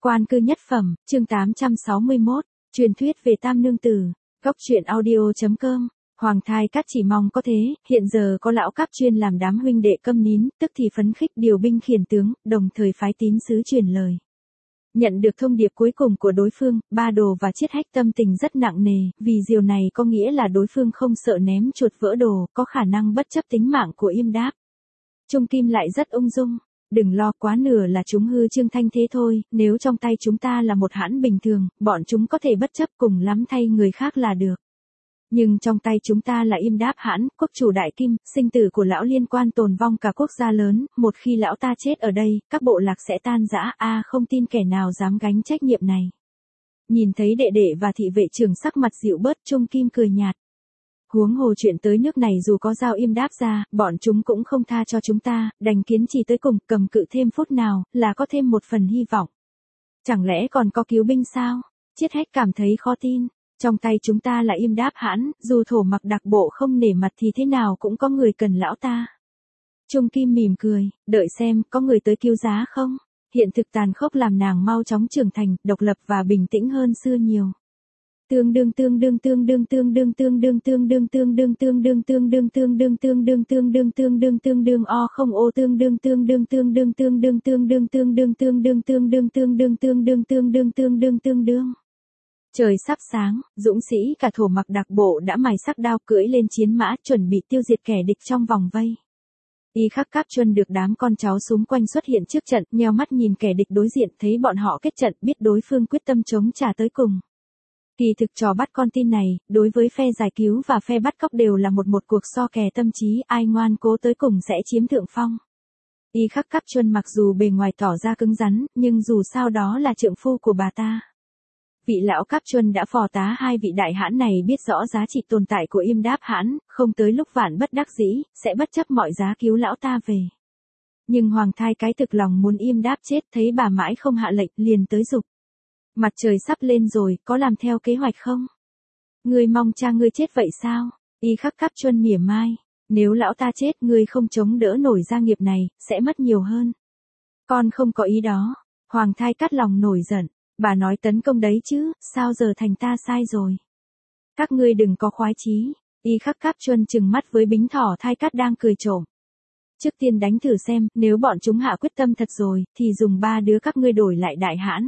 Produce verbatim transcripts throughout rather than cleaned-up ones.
Quan cư nhất phẩm, chương tám trăm sáu mươi mốt, truyền thuyết về Tam Nương Tử, góc truyện audio.com. Hoàng Thai Cát chỉ mong có thế, hiện giờ có lão Cáp chuyên làm đám huynh đệ câm nín, tức thì phấn khích điều binh khiển tướng, đồng thời phái tín sứ truyền lời. Nhận được thông điệp cuối cùng của đối phương, Ba Đồ và Chiết Hách tâm tình rất nặng nề, vì điều này có nghĩa là đối phương không sợ ném chuột vỡ đồ, có khả năng bất chấp tính mạng của Yêm Đáp. Trung Kim lại rất ung dung. Đừng lo, quá nửa là chúng hư trương thanh thế thôi, nếu trong tay chúng ta là một hãn bình thường, bọn chúng có thể bất chấp cùng lắm thay người khác là được. Nhưng trong tay chúng ta là Yêm Đáp hãn, quốc chủ đại kim, sinh tử của lão liên quan tồn vong cả quốc gia lớn, một khi lão ta chết ở đây, các bộ lạc sẽ tan rã, a không tin kẻ nào dám gánh trách nhiệm này. Nhìn thấy đệ đệ và thị vệ trưởng sắc mặt dịu bớt, Trung Kim cười nhạt. Huống hồ chuyện tới nước này dù có giao Yêm Đáp ra, bọn chúng cũng không tha cho chúng ta, đành kiên trì tới cùng, cầm cự thêm phút nào, là có thêm một phần hy vọng. Chẳng lẽ còn có cứu binh sao? Chiết Hách cảm thấy khó tin. Trong tay chúng ta là Yêm Đáp hãn, dù thổ mặc đặc bộ không nể mặt thì thế nào cũng có người cần lão ta. Trung Kim mỉm cười, đợi xem, có người tới cứu giá không? Hiện thực tàn khốc làm nàng mau chóng trưởng thành, độc lập và bình tĩnh hơn xưa nhiều. Tương đương tương đương tương đương tương đương tương đương tương đương tương đương tương đương tương đương tương đương tương đương tương đương tương đương tương đương o không ô tương đương tương đương tương đương tương đương tương đương tương đương tương đương tương đương tương đương tương đương tương đương tương đương tương đương. Trời sắp sáng, dũng sĩ cả thổ mặc đặc bộ đã mài sắc đao cưỡi lên chiến mã chuẩn bị tiêu diệt kẻ địch trong vòng vây. Y Khắc Cáp Chuân được đám con cháu xung quanh xuất hiện trước trận, nheo mắt nhìn kẻ địch đối diện, thấy bọn họ kết trận, biết đối phương quyết tâm chống trả tới cùng. Kỳ thực trò bắt con tin này, đối với phe giải cứu và phe bắt cóc đều là một một cuộc so kè tâm trí, ai ngoan cố tới cùng sẽ chiếm thượng phong. Y Khắc Cáp Chuân mặc dù bề ngoài tỏ ra cứng rắn, nhưng dù sao đó là trượng phu của bà ta. Vị lão Cáp Chuân đã phò tá hai vị đại hãn này biết rõ giá trị tồn tại của Yêm Đáp hãn, không tới lúc vạn bất đắc dĩ, sẽ bất chấp mọi giá cứu lão ta về. Nhưng Hoàng Thai cái thực lòng muốn Yêm Đáp chết, thấy bà mãi không hạ lệnh, liền tới giục. Mặt trời sắp lên rồi, có làm theo kế hoạch không? Ngươi mong cha ngươi chết vậy sao? Y Khắc Cáp Chuân mỉa mai. Nếu lão ta chết, ngươi không chống đỡ nổi gia nghiệp này, sẽ mất nhiều hơn. Con không có ý đó. Hoàng Thai Cát lòng nổi giận. Bà nói tấn công đấy chứ, sao giờ thành ta sai rồi? Các ngươi đừng có khoái chí. Y Khắc Cáp Chuân trừng mắt với Bính Thỏ Thai Cát đang cười trộm. Trước tiên đánh thử xem, nếu bọn chúng hạ quyết tâm thật rồi, thì dùng ba đứa các ngươi đổi lại đại hãn.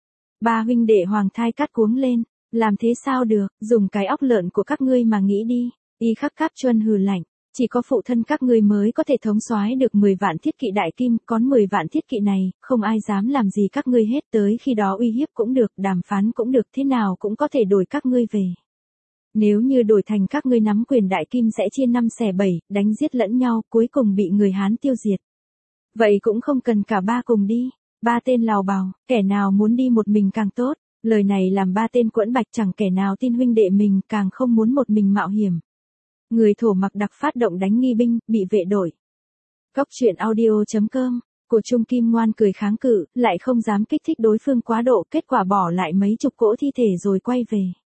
Ba huynh đệ Hoàng Thai Cát cuống lên, làm thế sao được, dùng cái óc lợn của các ngươi mà nghĩ đi. Y Khắc Cáp Chuân hừ lạnh, chỉ có phụ thân các ngươi mới có thể thống soái được mười vạn thiết kỵ đại kim, còn mười vạn thiết kỵ này, không ai dám làm gì các ngươi hết, tới khi đó uy hiếp cũng được, đàm phán cũng được, thế nào cũng có thể đổi các ngươi về. Nếu như đổi thành các ngươi nắm quyền đại kim sẽ chia năm xẻ bảy, đánh giết lẫn nhau, cuối cùng bị người Hán tiêu diệt. Vậy cũng không cần cả ba cùng đi. Ba tên lào bào, kẻ nào muốn đi một mình càng tốt, lời này làm ba tên quẫn bạch chẳng kẻ nào tin huynh đệ mình, càng không muốn một mình mạo hiểm. Người thổ mặc đặc phát động đánh nghi binh, bị vệ đổi. Góc truyện audio.com, của Trung Kim ngoan cười kháng cự, lại không dám kích thích đối phương quá độ, kết quả bỏ lại mấy chục cỗ thi thể rồi quay về.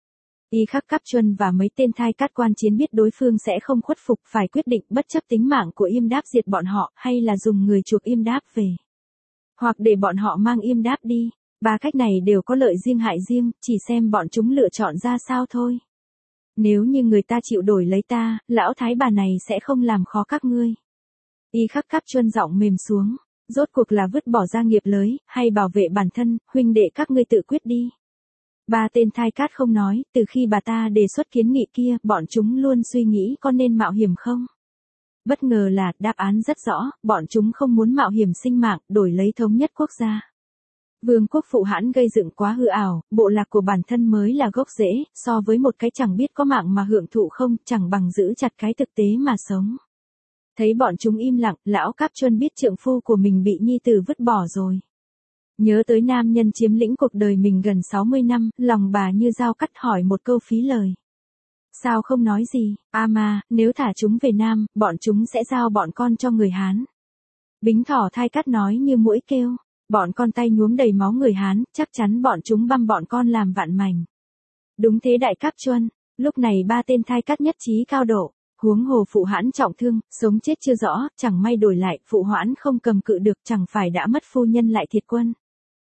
Y Khắc Cáp Chuân và mấy tên Thai Cát quan chiến biết đối phương sẽ không khuất phục, phải quyết định bất chấp tính mạng của Yêm Đáp diệt bọn họ, hay là dùng người chuộc Yêm Đáp về. Hoặc để bọn họ mang Yêm Đáp đi, ba cách này đều có lợi riêng hại riêng, chỉ xem bọn chúng lựa chọn ra sao thôi. Nếu như người ta chịu đổi lấy ta, lão thái bà này sẽ không làm khó các ngươi. Y Khắc Cáp Chuân giọng mềm xuống, rốt cuộc là vứt bỏ gia nghiệp lới, hay bảo vệ bản thân, huynh đệ các ngươi tự quyết đi. Ba tên Thai Cát không nói, từ khi bà ta đề xuất kiến nghị kia, bọn chúng luôn suy nghĩ có nên mạo hiểm không? Bất ngờ là, đáp án rất rõ, bọn chúng không muốn mạo hiểm sinh mạng, đổi lấy thống nhất quốc gia. Vương quốc phụ hãn gây dựng quá hư ảo, bộ lạc của bản thân mới là gốc rễ, so với một cái chẳng biết có mạng mà hưởng thụ không, chẳng bằng giữ chặt cái thực tế mà sống. Thấy bọn chúng im lặng, lão Cáp Chuân biết trượng phu của mình bị nhi tử vứt bỏ rồi. Nhớ tới nam nhân chiếm lĩnh cuộc đời mình gần sáu mươi năm, lòng bà như dao cắt, hỏi một câu phí lời. Sao không nói gì, a mà, nếu thả chúng về Nam, bọn chúng sẽ giao bọn con cho người Hán. Bính Thỏ Thai Cát nói như muỗi kêu, bọn con tay nhuốm đầy máu người Hán, chắc chắn bọn chúng băm bọn con làm vạn mảnh. Đúng thế đại Cáp Chuân, lúc này ba tên Thai Cát nhất trí cao độ, huống hồ phụ hãn trọng thương, sống chết chưa rõ, chẳng may đổi lại, phụ hoãn không cầm cự được, chẳng phải đã mất phu nhân lại thiệt quân.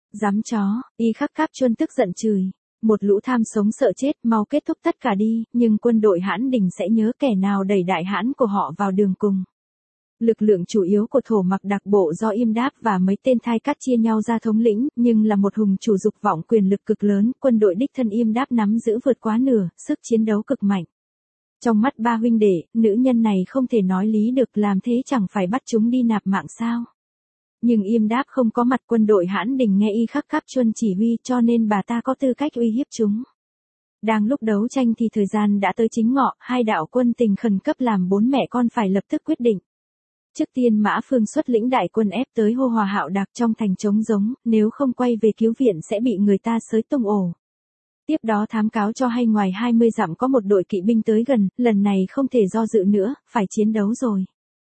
Dám chó, Y Khắc Cáp Chuân tức giận chửi. Một lũ tham sống sợ chết, mau kết thúc tất cả đi, nhưng quân đội Hãn Đình sẽ nhớ kẻ nào đẩy đại hãn của họ vào đường cùng. Lực lượng chủ yếu của thổ mặc đặc bộ do Yêm Đáp và mấy tên thai cát chia nhau ra thống lĩnh, nhưng là một hùng chủ dục vọng quyền lực cực lớn, quân đội đích thân Yêm Đáp nắm giữ vượt quá nửa, sức chiến đấu cực mạnh. Trong mắt ba huynh đệ, nữ nhân này không thể nói lý được, làm thế chẳng phải bắt chúng đi nạp mạng sao. Nhưng Yêm Đáp không có mặt, quân đội Hãn Đình nghe Y Khắc Cáp Chuân chỉ huy, cho nên bà ta có tư cách uy hiếp chúng. Đang lúc đấu tranh thì thời gian đã tới chính ngọ, hai đạo quân tình khẩn cấp làm bốn mẹ con phải lập tức quyết định. Trước tiên Mã Phương xuất lĩnh đại quân ép tới Hô Hòa Hạo Đạc trong thành trống giống, nếu không quay về cứu viện sẽ bị người ta xới tung ổ. Tiếp đó thám cáo cho hay ngoài hai mươi dặm có một đội kỵ binh tới gần, lần này không thể do dự nữa, phải chiến đấu rồi.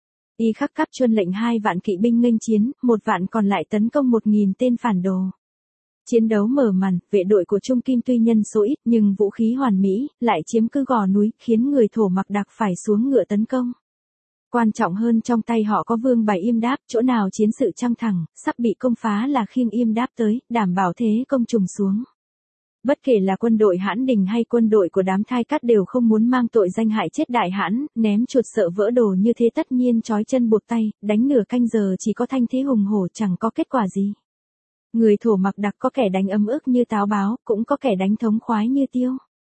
Y Khắc Cáp Chuân lệnh hai vạn kỵ binh nghênh chiến, một vạn còn lại tấn công một nghìn tên phản đồ. Chiến đấu mở màn, vệ đội của Trung Kim tuy nhân số ít nhưng vũ khí hoàn mỹ, lại chiếm cứ gò núi, khiến người thổ mặc đặc phải xuống ngựa tấn công. Quan trọng hơn trong tay họ có vương bài Yêm Đáp, chỗ nào chiến sự căng thẳng, sắp bị công phá là khiêng Yêm Đáp tới, đảm bảo thế công trùng xuống. Bất kể là quân đội Hãn Đình hay quân đội của đám thai cát đều không muốn mang tội danh hại chết đại hãn, ném chuột sợ vỡ đồ như thế tất nhiên trói chân buộc tay, đánh nửa canh giờ chỉ có thanh thế hùng hổ chẳng có kết quả gì. Người thổ mặc đặc có kẻ đánh ấm ức như táo báo, cũng có kẻ đánh thống khoái như tiêu.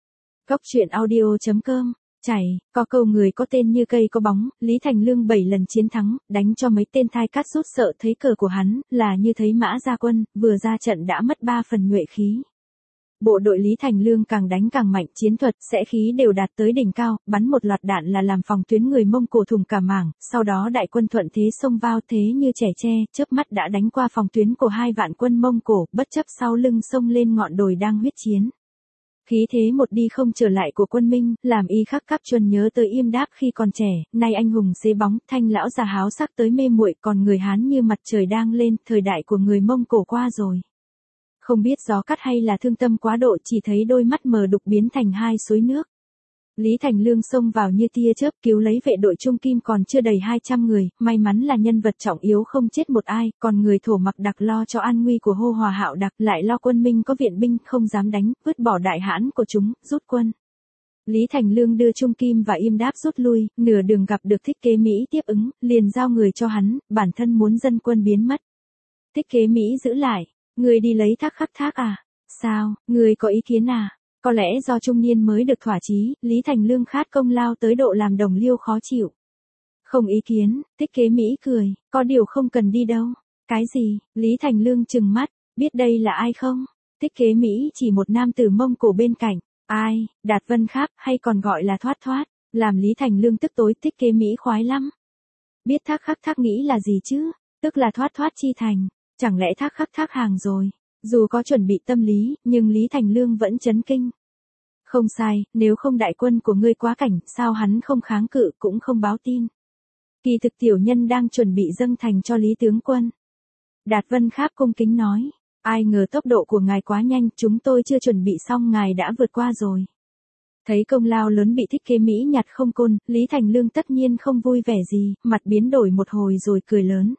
Góc truyện audio chấm com. Chảy, có câu người có tên như cây có bóng, Lý Thành Lương bảy lần chiến thắng, đánh cho mấy tên thai cát rút sợ, thấy cờ của hắn, là như thấy mã ra quân, vừa ra trận đã mất ba phần nhuệ khí. Bộ đội Lý Thành Lương càng đánh càng mạnh, chiến thuật, sẽ khí đều đạt tới đỉnh cao, bắn một loạt đạn là làm phòng tuyến người Mông Cổ thủng cả mảng, sau đó đại quân thuận thế xông vào, thế như trẻ tre, chớp mắt đã đánh qua phòng tuyến của hai vạn quân Mông Cổ, bất chấp sau lưng xông lên ngọn đồi đang huyết chiến. Khí thế một đi không trở lại của quân Minh, làm Y Khắc Cáp Chuân nhớ tới Yêm Đáp khi còn trẻ, nay anh hùng xế bóng, thanh lão già háo sắc tới mê muội, còn người Hán như mặt trời đang lên, thời đại của người Mông Cổ qua rồi. Không biết gió cắt hay là thương tâm quá độ, chỉ thấy đôi mắt mờ đục biến thành hai suối nước. Lý Thành Lương xông vào như tia chớp, cứu lấy vệ đội Trung Kim còn chưa đầy hai trăm người, may mắn là nhân vật trọng yếu không chết một ai, còn người thổ mặc đặc lo cho an nguy của Hô Hòa Hạo Đạc, lại lo quân Minh có viện binh không dám đánh, vứt bỏ đại hãn của chúng, rút quân. Lý Thành Lương đưa Trung Kim và Yêm Đáp rút lui, nửa đường gặp được Thích Kế Mỹ tiếp ứng, liền giao người cho hắn, bản thân muốn dân quân biến mất. Thích Kế Mỹ giữ lại, người đi lấy Thác Khắc Thác à? Sao, người có ý kiến à? Có lẽ do trung niên mới được thỏa chí, Lý Thành Lương khát công lao tới độ làm đồng liêu khó chịu. Không ý kiến, Thích Kế Mỹ cười, có điều không cần đi đâu. Cái gì? Lý Thành Lương trừng mắt, biết đây là ai không? Thích Kế Mỹ chỉ một nam tử Mông Cổ bên cạnh. Ai? Đạt Vân Kháp, hay còn gọi là Thoát Thoát. Làm Lý Thành Lương tức tối, Thích Kế Mỹ khoái lắm. Biết Thác Khắc Thác nghĩ là gì chứ? Tức là Thoát Thoát chi thành. Chẳng lẽ Thác Khắc Thác hàng rồi? Dù có chuẩn bị tâm lý, nhưng Lý Thành Lương vẫn chấn kinh. Không sai, nếu không đại quân của ngươi quá cảnh, sao hắn không kháng cự cũng không báo tin. Kỳ thực tiểu nhân đang chuẩn bị dâng thành cho Lý tướng quân. Đạt Vân Kháp cung kính nói, ai ngờ tốc độ của ngài quá nhanh, chúng tôi chưa chuẩn bị xong ngài đã vượt qua rồi. Thấy công lao lớn bị Thích Kế Mỹ nhặt không côn, Lý Thành Lương tất nhiên không vui vẻ gì, mặt biến đổi một hồi rồi cười lớn.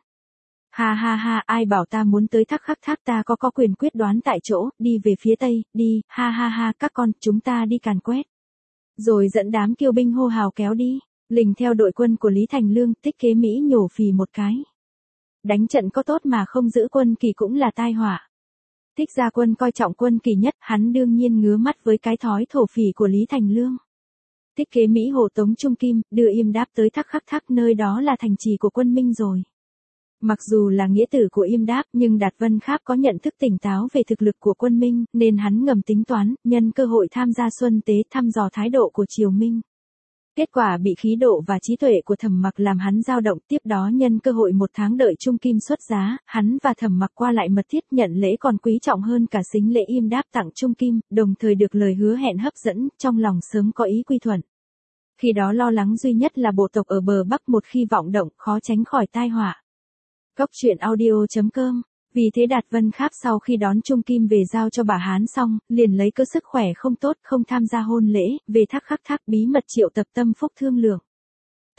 Ha ha ha, ai bảo ta muốn tới Thác Khắc Thác, ta có có quyền quyết đoán tại chỗ, đi về phía tây, đi, ha ha ha, các con, chúng ta đi càn quét. Rồi dẫn đám kiêu binh hô hào kéo đi, lình theo đội quân của Lý Thành Lương, Thích Kế Mỹ nhổ phì một cái. Đánh trận có tốt mà không giữ quân kỳ cũng là tai họa. Thích gia quân coi trọng quân kỳ nhất, hắn đương nhiên ngứa mắt với cái thói thổ phỉ của Lý Thành Lương. Thích Kế Mỹ hộ tống Trung Kim, đưa Yêm Đáp tới Thác Khắc Thác, nơi đó là thành trì của quân Minh rồi. Mặc dù là nghĩa tử của Yêm Đáp, nhưng Đạt Vân Kháp có nhận thức tỉnh táo về thực lực của quân Minh, nên hắn ngầm tính toán, nhân cơ hội tham gia xuân tế thăm dò thái độ của triều Minh. Kết quả bị khí độ và trí tuệ của Thẩm Mặc làm hắn dao động, tiếp đó nhân cơ hội một tháng đợi Trung Kim xuất giá, hắn và Thẩm Mặc qua lại mật thiết, nhận lễ còn quý trọng hơn cả sính lễ Yêm Đáp tặng Trung Kim, đồng thời được lời hứa hẹn hấp dẫn, trong lòng sớm có ý quy thuận. Khi đó lo lắng duy nhất là bộ tộc ở bờ Bắc một khi vọng động, khó tránh khỏi tai họa. Góc truyện audio chấm com. Vì thế Đạt Vân Kháp sau khi đón Trung Kim về giao cho bà Hán xong, liền lấy cớ sức khỏe không tốt, không tham gia hôn lễ, về Thác Khắc Thác bí mật triệu tập Tâm Phúc thương lượng.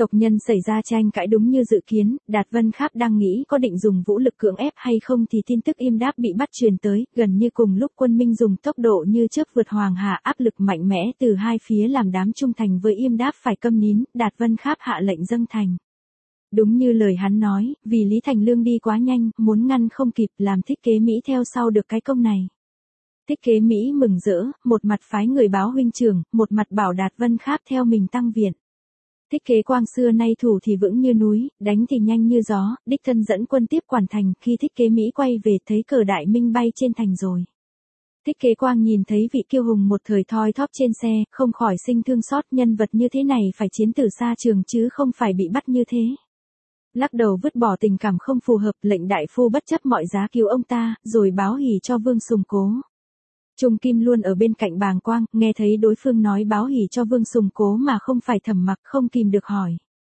Tộc nhân xảy ra tranh cãi đúng như dự kiến, Đạt Vân Kháp đang nghĩ có định dùng vũ lực cưỡng ép hay không thì tin tức Im Đáp bị bắt truyền tới, gần như cùng lúc quân Minh dùng tốc độ như chớp vượt Hoàng Hà, áp lực mạnh mẽ từ hai phía làm đám trung thành với Im Đáp phải câm nín, Đạt Vân Kháp hạ lệnh dâng thành. Đúng như lời hắn nói, vì Lý Thành Lương đi quá nhanh, muốn ngăn không kịp, làm Thích Kế Mỹ theo sau được cái công này. Thích Kế Mỹ mừng rỡ, một mặt phái người báo huynh trưởng, một mặt bảo Đạt Vân Kháp theo mình tăng viện. Thích Kế Quang xưa nay thủ thì vững như núi, đánh thì nhanh như gió, đích thân dẫn quân tiếp quản thành, khi Thích Kế Mỹ quay về thấy cờ Đại Minh bay trên thành rồi. Thích Kế Quang nhìn thấy vị kiêu hùng một thời thoi thóp trên xe, không khỏi sinh thương xót, nhân vật như thế này phải chiến từ xa trường chứ không phải bị bắt như thế. Lắc đầu vứt bỏ tình cảm không phù hợp, lệnh đại phu bất chấp mọi giá cứu ông ta, rồi báo hỉ cho Vương Sùng Cố. Trung Kim luôn ở bên cạnh bàng quang, nghe thấy đối phương nói báo hỉ cho Vương Sùng Cố mà không phải Thẩm Mặc, không kìm được hỏi.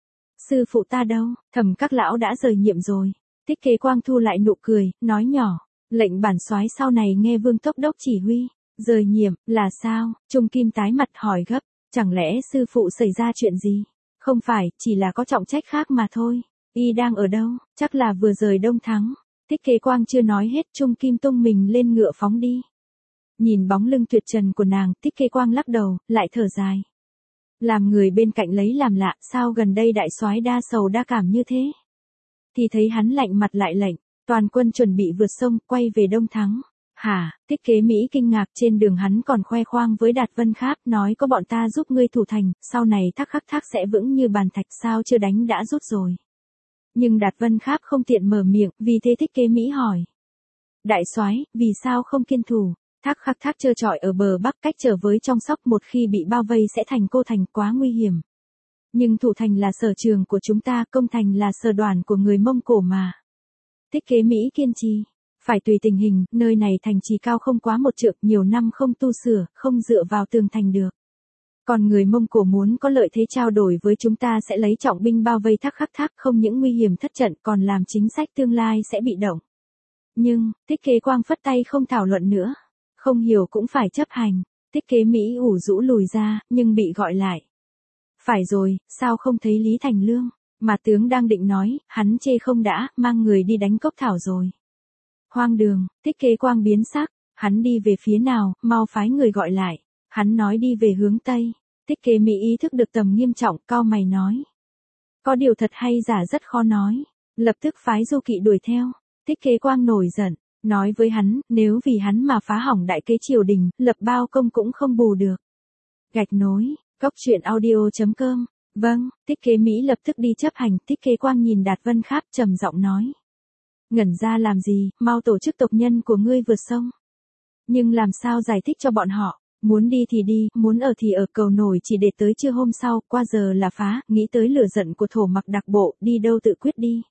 Sư phụ ta đâu? Thẩm các lão đã rời nhiệm rồi. Thích Kế Quang thu lại nụ cười, nói nhỏ, lệnh bản soái sau này nghe Vương Tốc Đốc chỉ huy. Rời nhiệm, là sao? Trung Kim tái mặt hỏi gấp, chẳng lẽ sư phụ xảy ra chuyện gì? Không phải, chỉ là có trọng trách khác mà thôi. Y đang ở đâu? Chắc là vừa rời Đông Thắng. Thích Kế Quang chưa nói hết, Trung Kim tung mình lên ngựa phóng đi. Nhìn bóng lưng tuyệt trần của nàng, Thích Kế Quang lắc đầu, lại thở dài. Làm người bên cạnh lấy làm lạ, sao gần đây đại soái đa sầu đa cảm như thế? Thì thấy hắn lạnh mặt lại lệnh, toàn quân chuẩn bị vượt sông, quay về Đông Thắng. Hả? Thích Kế Mỹ kinh ngạc, trên đường hắn còn khoe khoang với Đạt Vân Kháp, nói có bọn ta giúp ngươi thủ thành, sau này thắc khắc thác sẽ vững như bàn thạch, sao chưa đánh đã rút rồi. Nhưng Đạt Vân Kháp không tiện mở miệng, vì thế Thích Kế Mỹ hỏi. Đại soái, vì sao không kiên thủ? Thác khắc thác trơ trọi ở bờ bắc, cách trở với trong sóc, một khi bị bao vây sẽ thành cô thành, quá nguy hiểm. Nhưng thủ thành là sở trường của chúng ta, công thành là sở đoàn của người Mông Cổ mà. Thích Kế Mỹ kiên trì. Phải tùy tình hình, nơi này thành trì cao không quá một trượng, nhiều năm không tu sửa, không dựa vào tường thành được. Còn người Mông Cổ muốn có lợi thế trao đổi với chúng ta sẽ lấy trọng binh bao vây thác khắc thác, không những nguy hiểm thất trận còn làm chính sách tương lai sẽ bị động. Nhưng, Thích Kế Quang phất tay không thảo luận nữa. Không hiểu cũng phải chấp hành. Thích Kế Mỹ ủ rũ lùi ra, nhưng bị gọi lại. Phải rồi, sao không thấy Lý Thành Lương? Mà tướng đang định nói, hắn chê không đã, mang người đi đánh Cốc Thảo rồi. Hoang đường, Thích Kế Quang biến sắc, hắn đi về phía nào, mau phái người gọi lại. Hắn nói đi về hướng Tây. Thích Kế Mỹ ý thức được tầm nghiêm trọng, cau mày nói. Có điều thật hay giả rất khó nói. Lập tức phái du kỵ đuổi theo. Thích Kế Quang nổi giận, nói với hắn, nếu vì hắn mà phá hỏng đại kế triều đình, lập bao công cũng không bù được. Gạch nối, góc truyện audio chấm com. Vâng, Thích Kế Mỹ lập tức đi chấp hành. Thích Kế Quang nhìn Đạt Vân Kháp trầm giọng nói. Ngẩn ra làm gì, mau tổ chức tộc nhân của ngươi vượt sông. Nhưng làm sao giải thích cho bọn họ, muốn đi thì đi, muốn ở thì ở, cầu nổi chỉ để tới trưa hôm sau, qua giờ là phá, nghĩ tới lửa giận của Thổ Mặc đặc bộ, đi đâu tự quyết đi.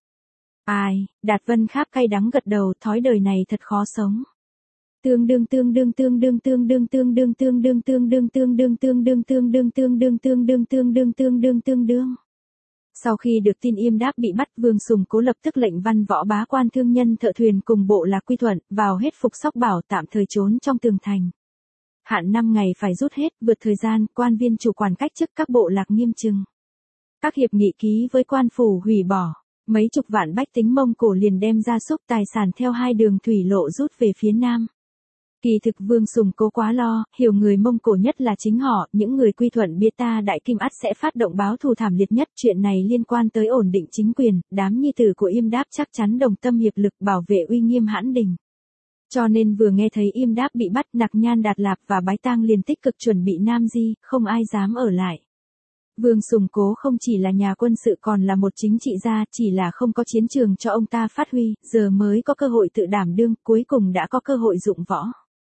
Ai, Đạt Vân Kháp cay đắng gật đầu, thói đời này thật khó sống. Tương đương tương đương tương đương tương đương tương đương tương đương tương đương tương đương tương đương tương đương tương đương tương đương tương đương tương đương tương đương. Sau khi được tin Im Đáp bị bắt, Vương Sùng Cố lập tức lệnh văn võ bá quan thương nhân thợ thuyền cùng bộ lạc quy thuận, vào hết phục Sóc Bảo, tạm thời trốn trong tường thành. Hạn năm ngày phải rút hết, vượt thời gian, quan viên chủ quản cách chức các bộ lạc nghiêm trừng. Các hiệp nghị ký với quan phủ hủy bỏ. Mấy chục vạn bách tính Mông Cổ liền đem gia súc tài sản theo hai đường thủy lộ rút về phía nam. Kỳ thực Vương Sùng Cố quá lo, hiểu người Mông Cổ nhất là chính họ, những người quy thuận biết ta Đại Kim ắt sẽ phát động báo thù thảm liệt nhất, chuyện này liên quan tới ổn định chính quyền, đám nhi tử của Im Đáp chắc chắn đồng tâm hiệp lực bảo vệ uy nghiêm hãn đình. Cho nên vừa nghe thấy Im Đáp bị bắt, Nặc Nhan Đạt Lạp và Bái Tang liền tích cực chuẩn bị Nam Di, không ai dám ở lại. Vương Sùng Cố không chỉ là nhà quân sự còn là một chính trị gia, chỉ là không có chiến trường cho ông ta phát huy, giờ mới có cơ hội tự đảm đương, cuối cùng đã có cơ hội dụng võ.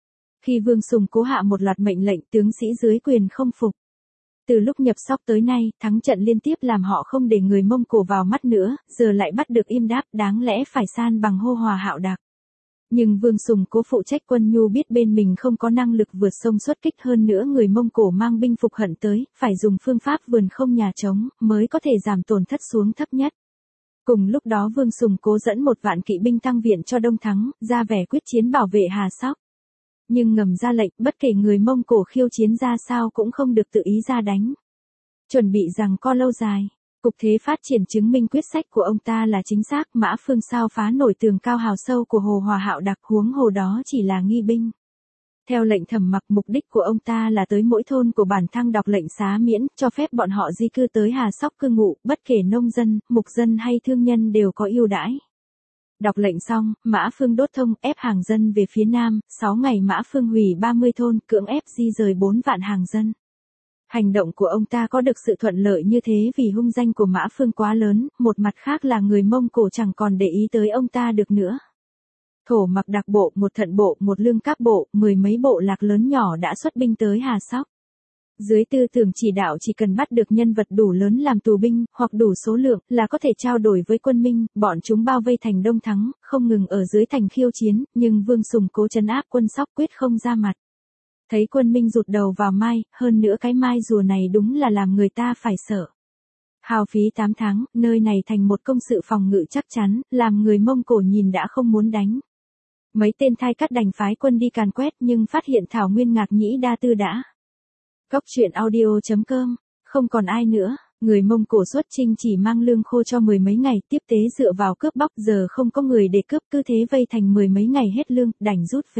Khi Vương Sùng Cố hạ một loạt mệnh lệnh, tướng sĩ dưới quyền không phục. Từ lúc nhập Sóc tới nay, thắng trận liên tiếp làm họ không để người Mông Cổ vào mắt nữa, giờ lại bắt được Im Đáp, đáng lẽ phải san bằng hô hòa hạo đạc. Nhưng Vương Sùng Cố phụ trách quân nhu biết bên mình không có năng lực vượt sông xuất kích, hơn nữa người Mông Cổ mang binh phục hận tới, phải dùng phương pháp vườn không nhà trống, mới có thể giảm tổn thất xuống thấp nhất. Cùng lúc đó Vương Sùng Cố dẫn một vạn kỵ binh tăng viện cho Đông Thắng, ra vẻ quyết chiến bảo vệ Hà Sóc. Nhưng ngầm ra lệnh, bất kể người Mông Cổ khiêu chiến ra sao cũng không được tự ý ra đánh. Chuẩn bị rằng co lâu dài. Cục thế phát triển chứng minh quyết sách của ông ta là chính xác, Mã Phương sao phá nổi tường cao hào sâu của Hồ Hòa Hạo đặc, huống hồ đó chỉ là nghi binh. Theo lệnh Thẩm Mặc, mục đích của ông ta là tới mỗi thôn của bản thăng đọc lệnh xá miễn, cho phép bọn họ di cư tới Hà Sóc cư ngụ, bất kể nông dân, mục dân hay thương nhân đều có ưu đãi. Đọc lệnh xong, Mã Phương đốt thông, ép hàng dân về phía Nam, sáu ngày Mã Phương hủy ba mươi thôn, cưỡng ép di rời bốn vạn hàng dân. Hành động của ông ta có được sự thuận lợi như thế vì hung danh của Mã Phương quá lớn, một mặt khác là người Mông Cổ chẳng còn để ý tới ông ta được nữa. Thổ Mặc đặc bộ, một thận bộ, một lương cáp bộ, mười mấy bộ lạc lớn nhỏ đã xuất binh tới Hà Sóc. Dưới tư tưởng chỉ đạo chỉ cần bắt được nhân vật đủ lớn làm tù binh, hoặc đủ số lượng, là có thể trao đổi với quân Minh, bọn chúng bao vây thành Đông Thắng, không ngừng ở dưới thành khiêu chiến, nhưng Vương Sùng Cố trấn áp quân Sóc quyết không ra mặt. Thấy quân Minh rụt đầu vào mai, hơn nữa cái mai rùa này đúng là làm người ta phải sợ. Hao phí tám tháng, nơi này thành một công sự phòng ngự chắc chắn, làm người Mông Cổ nhìn đã không muốn đánh. Mấy tên thai cắt đành phái quân đi càn quét nhưng phát hiện Thảo Nguyên Ngạc Nhĩ Đa Tư đã. Góc truyện audio chấm com, không còn ai nữa, người Mông Cổ xuất chinh chỉ mang lương khô cho mười mấy ngày, tiếp tế dựa vào cướp bóc, giờ không có người để cướp, cứ thế vây thành mười mấy ngày hết lương, đành rút về.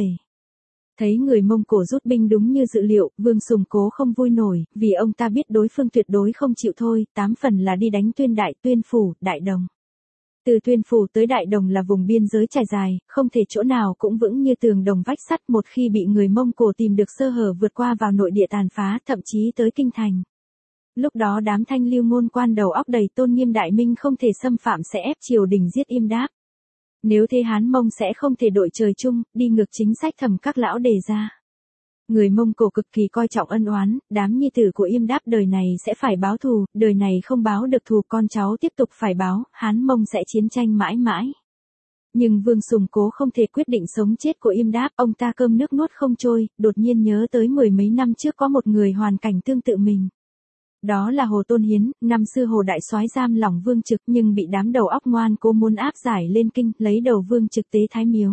Thấy người Mông Cổ rút binh đúng như dự liệu, Vương Sùng Cố không vui nổi, vì ông ta biết đối phương tuyệt đối không chịu thôi, tám phần là đi đánh Tuyên Đại, Tuyên Phủ, Đại Đồng. Từ Tuyên Phủ tới Đại Đồng là vùng biên giới trải dài, không thể chỗ nào cũng vững như tường đồng vách sắt, một khi bị người Mông Cổ tìm được sơ hở vượt qua vào nội địa tàn phá, thậm chí tới kinh thành. Lúc đó đám thanh lưu ngôn quan đầu óc đầy tôn nghiêm đại minh không thể xâm phạm sẽ ép triều đình giết Yêm Đáp. Nếu thế Hán Mông sẽ không thể đội trời chung, đi ngược chính sách Thẩm các lão đề ra. Người Mông Cổ cực kỳ coi trọng ân oán, đám nhi tử của Yêm Đáp đời này sẽ phải báo thù, đời này không báo được thù con cháu tiếp tục phải báo, Hán Mông sẽ chiến tranh mãi mãi. Nhưng Vương Sùng Cố không thể quyết định sống chết của Yêm Đáp, ông ta cơm nước nuốt không trôi, đột nhiên nhớ tới mười mấy năm trước có một người hoàn cảnh tương tự mình. Đó là Hồ Tôn Hiến, năm xưa Hồ Đại Soái giam lỏng Vương Trực nhưng bị đám đầu óc ngoan cố muốn áp giải lên kinh, lấy đầu Vương Trực tế Thái Miếu.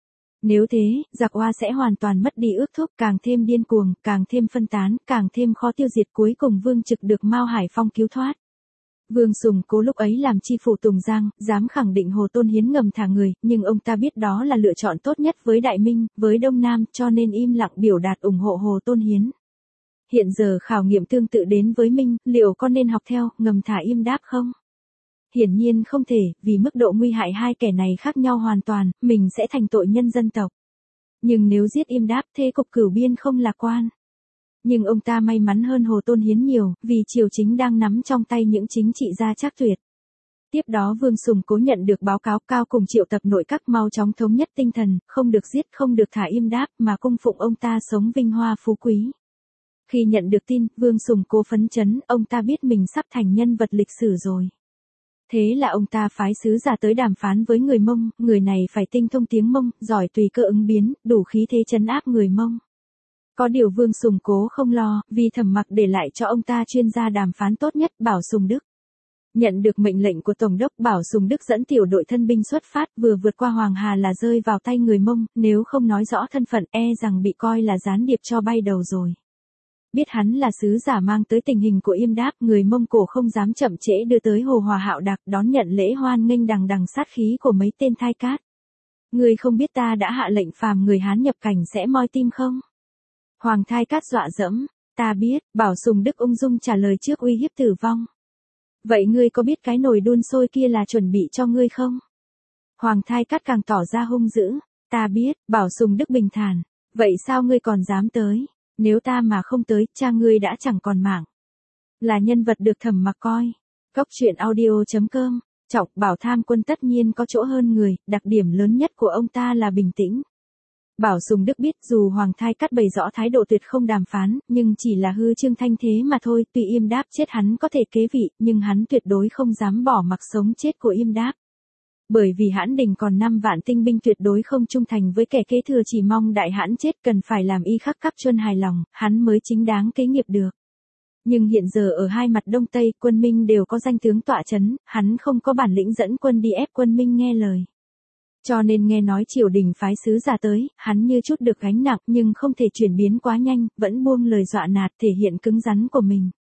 Nếu thế, giặc Oa sẽ hoàn toàn mất đi ước thúc, càng thêm điên cuồng, càng thêm phân tán, càng thêm khó tiêu diệt, cuối cùng Vương Trực được Mao Hải Phong cứu thoát. Vương Sùng Cố lúc ấy làm chi phủ Tùng Giang, dám khẳng định Hồ Tôn Hiến ngầm thả người, nhưng ông ta biết đó là lựa chọn tốt nhất với Đại Minh, với Đông Nam, cho nên im lặng biểu đạt ủng hộ Hồ Tôn Hiến. Hiện giờ khảo nghiệm tương tự đến với Minh, liệu có nên học theo, ngầm thả Yêm Đáp không? Hiển nhiên không thể, vì mức độ nguy hại hai kẻ này khác nhau hoàn toàn, mình sẽ thành tội nhân dân tộc. Nhưng nếu giết Yêm Đáp, thế cục cửu biên không lạc quan. Nhưng ông ta may mắn hơn Hồ Tôn Hiến nhiều, vì triều chính đang nắm trong tay những chính trị gia trác tuyệt. Tiếp đó Vương Sùng Cố nhận được báo cáo cao cùng triệu tập nội các mau chóng thống nhất tinh thần, không được giết, không được thả Yêm Đáp, mà cung phụng ông ta sống vinh hoa phú quý. Khi nhận được tin, Vương Sùng Cố phấn chấn, ông ta biết mình sắp thành nhân vật lịch sử rồi. Thế là ông ta phái sứ giả tới đàm phán với người Mông, người này phải tinh thông tiếng Mông, giỏi tùy cơ ứng biến, đủ khí thế trấn áp người Mông. Có điều Vương Sùng Cố không lo, vì Thẩm Mặc để lại cho ông ta chuyên gia đàm phán tốt nhất, Bảo Sùng Đức. Nhận được mệnh lệnh của Tổng đốc, Bảo Sùng Đức dẫn tiểu đội thân binh xuất phát, vừa vượt qua Hoàng Hà là rơi vào tay người Mông, nếu không nói rõ thân phận e rằng bị coi là gián điệp cho bay đầu rồi. Biết hắn là sứ giả mang tới tình hình của Yêm Đáp, người Mông Cổ không dám chậm trễ đưa tới Hồ Hòa Hạo đặc, đón nhận lễ hoan nghênh đằng đằng sát khí của mấy tên thai cát. Ngươi không biết ta đã hạ lệnh phàm người Hán nhập cảnh sẽ moi tim không? Hoàng thai cát dọa dẫm, ta biết, Bảo Sùng Đức ung dung trả lời trước uy hiếp tử vong. Vậy ngươi có biết cái nồi đun sôi kia là chuẩn bị cho ngươi không? Hoàng thai cát càng tỏ ra hung dữ, ta biết, Bảo Sùng Đức bình thản, vậy sao ngươi còn dám tới? Nếu ta mà không tới, cha ngươi đã chẳng còn mạng. Là nhân vật được Thẩm Mặc coi. Góc truyện audio chấm com, Trọng Bảo tham quân tất nhiên có chỗ hơn người, đặc điểm lớn nhất của ông ta là bình tĩnh. Bảo Sùng Đức biết dù Hoàng thai cát bày rõ thái độ tuyệt không đàm phán, nhưng chỉ là hư trương thanh thế mà thôi, tuy Yêm Đáp chết hắn có thể kế vị, nhưng hắn tuyệt đối không dám bỏ mặc sống chết của Yêm Đáp. Bởi vì Hãn Đình còn năm vạn tinh binh tuyệt đối không trung thành với kẻ kế thừa, chỉ mong đại hãn chết, cần phải làm y khắc Cáp Chuân hài lòng, hắn mới chính đáng kế nghiệp được. Nhưng hiện giờ ở hai mặt Đông Tây, quân Minh đều có danh tướng tọa chấn, hắn không có bản lĩnh dẫn quân đi ép quân Minh nghe lời. Cho nên nghe nói triều đình phái sứ giả tới, hắn như chút được gánh nặng, nhưng không thể chuyển biến quá nhanh, vẫn buông lời dọa nạt thể hiện cứng rắn của mình.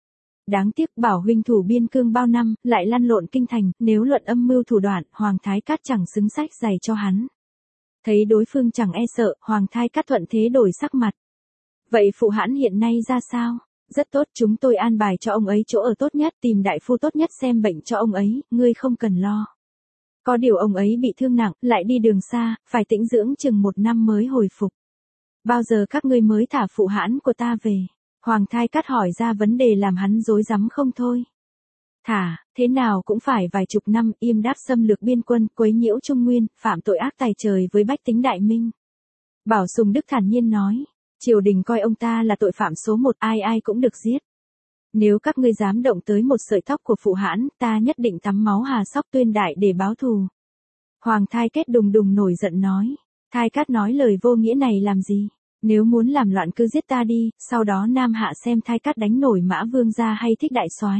Đáng tiếc Bảo huynh thủ biên cương bao năm, lại lăn lộn kinh thành, nếu luận âm mưu thủ đoạn, Hoàng Thái Cát chẳng xứng sách giày cho hắn. Thấy đối phương chẳng e sợ, Hoàng Thái Cát thuận thế đổi sắc mặt. Vậy phụ hãn hiện nay ra sao? Rất tốt, chúng tôi an bài cho ông ấy chỗ ở tốt nhất, tìm đại phu tốt nhất xem bệnh cho ông ấy, ngươi không cần lo. Có điều ông ấy bị thương nặng, lại đi đường xa, phải tĩnh dưỡng chừng một năm mới hồi phục. Bao giờ các ngươi mới thả phụ hãn của ta về? Hoàng Thái Cát hỏi ra vấn đề làm hắn rối rắm không thôi. Thả, thế nào cũng phải vài chục năm, Yêm Đáp xâm lược biên quân, quấy nhiễu Trung Nguyên, phạm tội ác tày trời với bách tính Đại Minh. Bảo Sùng Đức thản nhiên nói, triều đình coi ông ta là tội phạm số một, ai ai cũng được giết. Nếu các ngươi dám động tới một sợi tóc của phụ hãn, ta nhất định tắm máu Hà Sóc Tuyên Đại để báo thù. Hoàng Thái Kết đùng đùng nổi giận nói, Thái Cát nói lời vô nghĩa này làm gì? Nếu muốn làm loạn cứ giết ta đi, sau đó Nam Hạ xem Thái Cát đánh nổi Mã Vương ra hay Thích Đại Soái.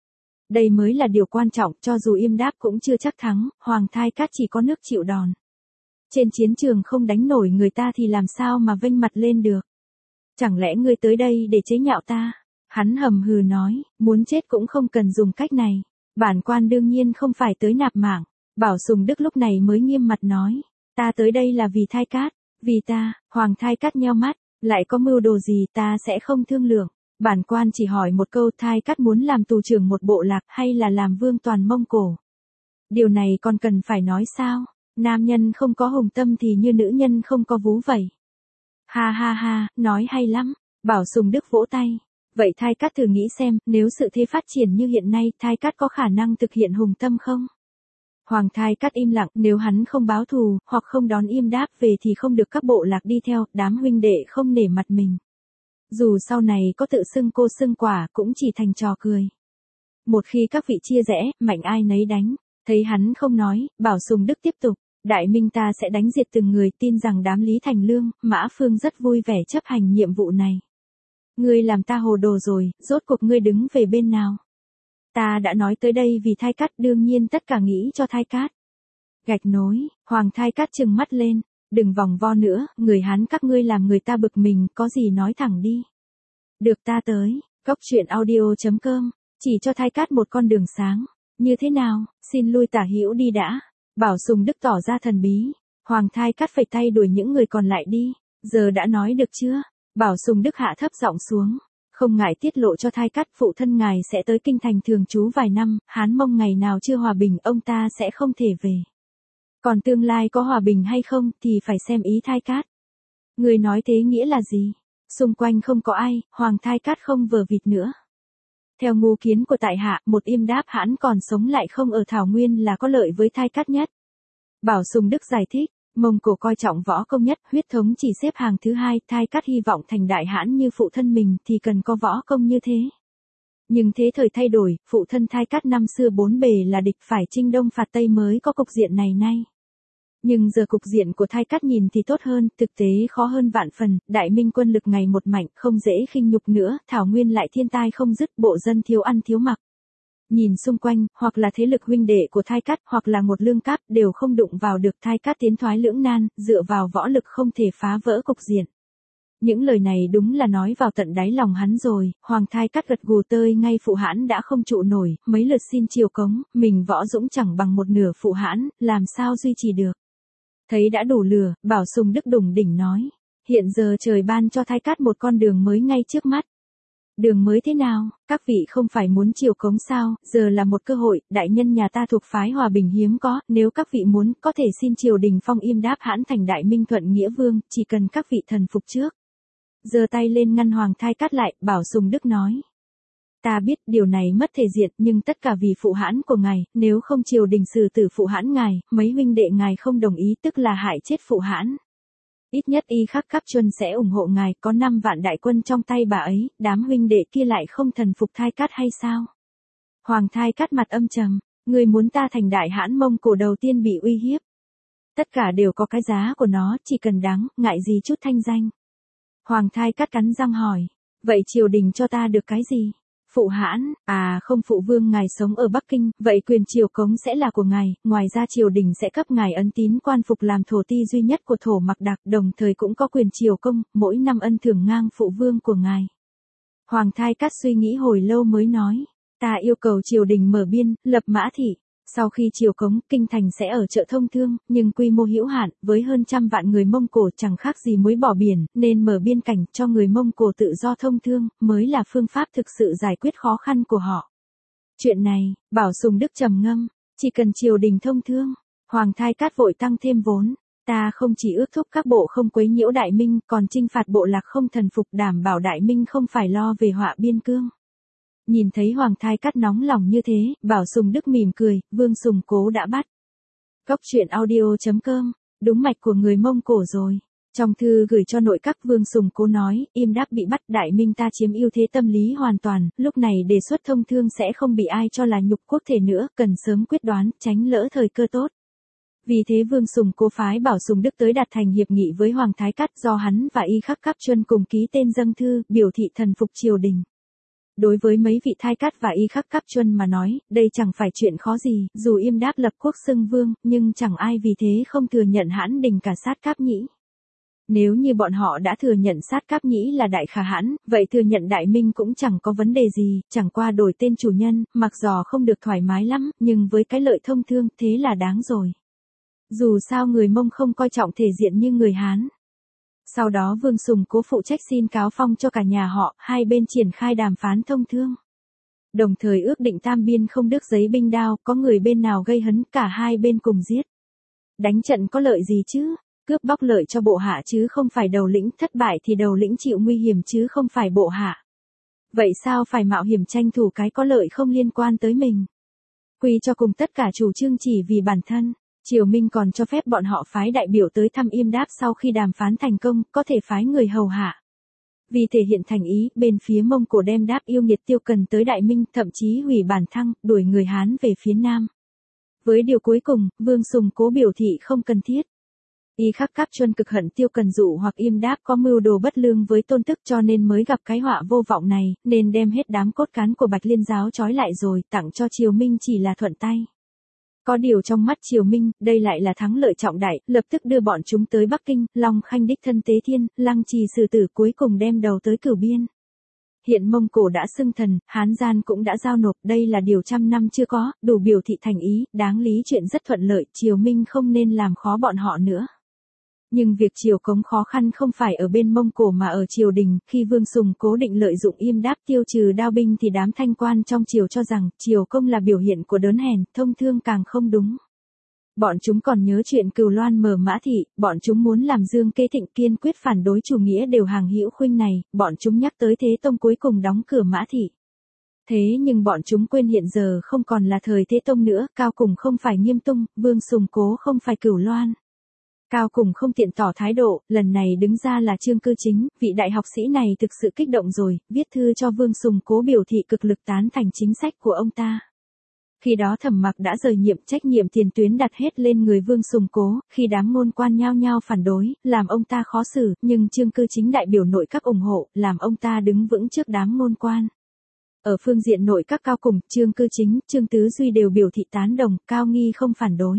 Đây mới là điều quan trọng, cho dù Yêm Đáp cũng chưa chắc thắng, Hoàng Thái Cát chỉ có nước chịu đòn. Trên chiến trường không đánh nổi người ta thì làm sao mà vênh mặt lên được? Chẳng lẽ ngươi tới đây để chế nhạo ta? Hắn hầm hừ nói, muốn chết cũng không cần dùng cách này. Bản quan đương nhiên không phải tới nạp mạng. Bảo Sùng Đức lúc này mới nghiêm mặt nói, ta tới đây là vì Thái Cát. Vì ta, Hoàng Thái Cát nheo mắt, lại có mưu đồ gì ta sẽ không thương lượng. Bản quan chỉ hỏi một câu, Thái Cát muốn làm tù trưởng một bộ lạc hay là làm vương toàn Mông Cổ? Điều này còn cần phải nói sao? Nam nhân không có hùng tâm thì như nữ nhân không có vú vậy. Ha ha ha, nói hay lắm. Bảo Sùng Đức vỗ tay. Vậy Thái Cát thử nghĩ xem, nếu sự thế phát triển như hiện nay, Thái Cát có khả năng thực hiện hùng tâm không? Hoàng Thái Cát im lặng, nếu hắn không báo thù, hoặc không đón Yêm Đáp về thì không được các bộ lạc đi theo, đám huynh đệ không nể mặt mình. Dù sau này có tự xưng cô xưng quả, cũng chỉ thành trò cười. Một khi các vị chia rẽ, mạnh ai nấy đánh. Thấy hắn không nói, Bảo Sùng Đức tiếp tục, Đại Minh ta sẽ đánh diệt từng người, tin rằng đám Lý Thành Lương, Mã Phương rất vui vẻ chấp hành nhiệm vụ này. Ngươi làm ta hồ đồ rồi, rốt cuộc ngươi đứng về bên nào? Ta đã nói tới đây vì Thái Cát, đương nhiên tất cả nghĩ cho Thái Cát. Gạch nối, Hoàng Thái Cát trừng mắt lên, đừng vòng vo nữa, người Hán các ngươi làm người ta bực mình, có gì nói thẳng đi. Được, ta tới, góc truyện audio chấm com, chỉ cho Thái Cát một con đường sáng. Như thế nào, xin lui tả hữu đi đã. Bảo Sùng Đức tỏ ra thần bí. Hoàng Thái Cát phẩy tay đuổi những người còn lại đi. Giờ đã nói được chưa? Bảo Sùng Đức hạ thấp giọng xuống. Không ngại tiết lộ cho Thái Cát, phụ thân ngài sẽ tới kinh thành thường trú vài năm, Hán Mông ngày nào chưa hòa bình ông ta sẽ không thể về. Còn tương lai có hòa bình hay không thì phải xem ý Thái Cát. Người nói thế nghĩa là gì? Xung quanh không có ai, Hoàng Thái Cát không vờ vịt nữa. Theo ngu kiến của tại hạ, một Yêm Đáp hãn còn sống lại không ở Thảo Nguyên là có lợi với Thái Cát nhất. Bảo Sùng Đức giải thích, Mông Cổ coi trọng võ công nhất, huyết thống chỉ xếp hàng thứ hai, Thái Cát hy vọng thành đại hãn như phụ thân mình thì cần có võ công như thế. Nhưng thế thời thay đổi, phụ thân Thái Cát năm xưa bốn bề là địch, phải chinh đông phạt tây mới có cục diện này nay. Nhưng giờ cục diện của Thái Cát nhìn thì tốt hơn, thực tế khó hơn vạn phần, Đại Minh quân lực ngày một mạnh, không dễ khinh nhục nữa, Thảo Nguyên lại thiên tai không dứt, bộ dân thiếu ăn thiếu mặc. Nhìn xung quanh, hoặc là thế lực huynh đệ của Thái Cát, hoặc là một lương cáp, đều không đụng vào được, Thái Cát tiến thoái lưỡng nan, dựa vào võ lực không thể phá vỡ cục diện. Những lời này đúng là nói vào tận đáy lòng hắn rồi, Hoàng Thái Cát gật gù tơi ngay, phụ hãn đã không trụ nổi, mấy lượt xin triều cống, mình võ dũng chẳng bằng một nửa phụ hãn, làm sao duy trì được. Thấy đã đủ lừa, Bảo Sùng Đức đùng đỉnh nói, hiện giờ trời ban cho Thái Cát một con đường mới ngay trước mắt. Đường mới thế nào, các vị không phải muốn triều cống sao, giờ là một cơ hội, đại nhân nhà ta thuộc phái hòa bình hiếm có, nếu các vị muốn, có thể xin triều đình phong Yêm Đáp hãn thành Đại Minh thuận nghĩa vương, chỉ cần các vị thần phục trước. Giơ tay lên ngăn Hoàng Thái Cát lại, Bảo Sùng Đức nói. Ta biết điều này mất thể diện, nhưng tất cả vì phụ hãn của ngài, nếu không triều đình xử tử phụ hãn ngài, mấy huynh đệ ngài không đồng ý tức là hại chết phụ hãn. Ít nhất Y Khắc Cáp Chuân sẽ ủng hộ ngài, có năm vạn đại quân trong tay bà ấy, đám huynh đệ kia lại không thần phục Thái Cát hay sao? Hoàng Thái Cát mặt âm trầm, người muốn ta thành đại hãn Mông Cổ đầu tiên bị uy hiếp. Tất cả đều có cái giá của nó, chỉ cần đáng, ngại gì chút thanh danh. Hoàng Thái Cát cắn răng hỏi, vậy triều đình cho ta được cái gì? Phụ hãn, à không, phụ vương ngài sống ở Bắc Kinh, vậy quyền triều cống sẽ là của ngài, ngoài ra triều đình sẽ cấp ngài ấn tín quan phục làm thổ ti duy nhất của thổ Mạc Đặc, đồng thời cũng có quyền triều công, mỗi năm ân thưởng ngang phụ vương của ngài. Hoàng Thai Cát suy nghĩ hồi lâu mới nói, ta yêu cầu triều đình mở biên, lập mã thị. Sau khi triều cống, kinh thành sẽ ở chợ thông thương, nhưng quy mô hữu hạn, với hơn trăm vạn người Mông Cổ chẳng khác gì muối bỏ biển, nên mở biên cảnh cho người Mông Cổ tự do thông thương, mới là phương pháp thực sự giải quyết khó khăn của họ. Chuyện này, Bảo Sùng Đức trầm ngâm, chỉ cần triều đình thông thương, Hoàng Thai Cát vội tăng thêm vốn. Ta không chỉ ước thúc các bộ không quấy nhiễu Đại Minh, còn trinh phạt bộ lạc không thần phục, đảm bảo Đại Minh không phải lo về họa biên cương. Nhìn thấy Hoàng Thai Cát nóng lòng như thế, Bảo Sùng Đức mỉm cười, Vương Sùng Cố đã bắt. Góc truyện audio chấm com, đúng mạch của người Mông Cổ rồi. Trong thư gửi cho nội các, Vương Sùng Cố nói, Im Đáp bị bắt, Đại Minh ta chiếm ưu thế tâm lý hoàn toàn, lúc này đề xuất thông thương sẽ không bị ai cho là nhục quốc thể nữa, cần sớm quyết đoán, tránh lỡ thời cơ tốt. Vì thế Vương Sùng Cố phái Bảo Sùng Đức tới đặt thành hiệp nghị với Hoàng Thái Cát, do hắn và Y Khắc Cáp Chuân cùng ký tên dâng thư, biểu thị thần phục triều đình. Đối với mấy vị Thái Cát và Y Khắc Cáp Chuân mà nói, đây chẳng phải chuyện khó gì, dù Im Đáp lập quốc xưng vương, nhưng chẳng ai vì thế không thừa nhận hãn đình cả Sát Cáp Nhĩ. Nếu như bọn họ đã thừa nhận Sát Cáp Nhĩ là đại khả hãn, vậy thừa nhận Đại Minh cũng chẳng có vấn đề gì, chẳng qua đổi tên chủ nhân, mặc dò không được thoải mái lắm, nhưng với cái lợi thông thương, thế là đáng rồi. Dù sao người Mông không coi trọng thể diện như người Hán. Sau đó Vương Sùng Cố phụ trách xin cáo phong cho cả nhà họ, hai bên triển khai đàm phán thông thương. Đồng thời ước định tam biên không đứt giấy binh đao, có người bên nào gây hấn cả hai bên cùng giết. Đánh trận có lợi gì chứ? Cướp bóc lợi cho bộ hạ chứ không phải đầu lĩnh, thất bại thì đầu lĩnh chịu nguy hiểm chứ không phải bộ hạ. Vậy sao phải mạo hiểm tranh thủ cái có lợi không liên quan tới mình? Quy cho cùng tất cả chủ trương chỉ vì bản thân. Triều Minh còn cho phép bọn họ phái đại biểu tới thăm Im Đáp sau khi đàm phán thành công, có thể phái người hầu hạ. Vì thể hiện thành ý, bên phía Mông Cổ đem Đáp yêu nghiệt Tiêu Cần tới Đại Minh, thậm chí hủy bản thăng, đuổi người Hán về phía Nam. Với điều cuối cùng, Vương Sùng Cố biểu thị không cần thiết. Y Khắc Cáp Chuân cực hận Tiêu Cần dụ hoặc Im Đáp có mưu đồ bất lương với tôn tức, cho nên mới gặp cái họa vô vọng này, nên đem hết đám cốt cán của Bạch Liên giáo trói lại rồi, tặng cho Triều Minh chỉ là thuận tay. Có điều trong mắt Triều Minh, đây lại là thắng lợi trọng đại, lập tức đưa bọn chúng tới Bắc Kinh, Long Khanh đích thân tế thiên, lăng trì xử tử, cuối cùng đem đầu tới Cửu Biên. Hiện Mông Cổ đã xưng thần, Hán gian cũng đã giao nộp, đây là điều trăm năm chưa có, đủ biểu thị thành ý, đáng lý chuyện rất thuận lợi, Triều Minh không nên làm khó bọn họ nữa. Nhưng việc triều cống khó khăn không phải ở bên Mông Cổ mà ở triều đình, khi Vương Sùng Cố định lợi dụng Im Đáp tiêu trừ đao binh thì đám thanh quan trong triều cho rằng triều công là biểu hiện của đớn hèn, thông thương càng không đúng. Bọn chúng còn nhớ chuyện Cừu Loan mở mã thị, bọn chúng muốn làm Dương Kế Thịnh kiên quyết phản đối chủ nghĩa đều hàng hữu khuynh này, bọn chúng nhắc tới Thế Tông cuối cùng đóng cửa mã thị. Thế nhưng bọn chúng quên hiện giờ không còn là thời Thế Tông nữa, Cao Cùng không phải Nghiêm Tung, Vương Sùng Cố không phải Cửu Loan. Cao Cùng không tiện tỏ thái độ, lần này đứng ra là Trương Cư Chính, vị đại học sĩ này thực sự kích động rồi, viết thư cho Vương Sùng Cố biểu thị cực lực tán thành chính sách của ông ta. Khi đó Thẩm Mặc đã rời nhiệm, trách nhiệm tiền tuyến đặt hết lên người Vương Sùng Cố, khi đám ngôn quan nhao nhao phản đối, làm ông ta khó xử, nhưng Trương Cư Chính đại biểu nội các ủng hộ, làm ông ta đứng vững trước đám ngôn quan. Ở phương diện nội các Cao Cùng, Trương Cư Chính, Trương Tứ Duy đều biểu thị tán đồng, Cao Nghi không phản đối.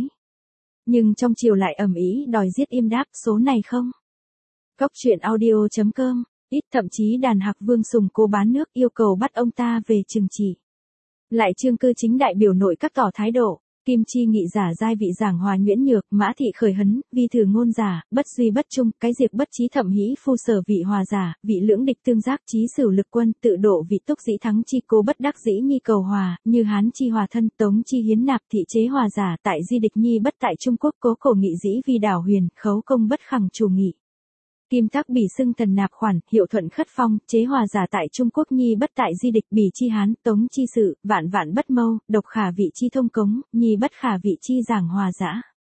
Nhưng trong triều lại ầm ĩ đòi giết Im Đáp, số này không. Góc truyện audio chấm com, ít thậm chí đàn hạc Vương Sùng Cố bán nước yêu cầu bắt ông ta về trừng trị. Lại Trương Cư Chính đại biểu nội các tỏ thái độ, Kim Chi nghị giả giai vị giảng hòa nhuyễn nhược, Mã thị khởi hấn, vi thử ngôn giả, bất duy bất trung, cái diệt bất trí thậm hĩ phu sở vị hòa giả, vị lưỡng địch tương giác trí sử lực quân, tự độ vị túc dĩ thắng chi cố bất đắc dĩ nhi cầu hòa, như Hán chi hòa thân, Tống chi hiến nạp thị chế hòa giả, tại di địch nhi bất tại Trung Quốc cố cổ nghị dĩ vi đảo huyền, khấu công bất khẳng chủ nghị. Kim Tắc bỉ xưng thần nạp khoản, hiệu thuận khất phong, chế hòa giả tại Trung Quốc nhi bất tại di địch bỉ chi Hán, Tống chi sự, vạn vạn bất mâu, độc khả vị chi thông cống, nhi bất khả vị chi giảng hòa giả.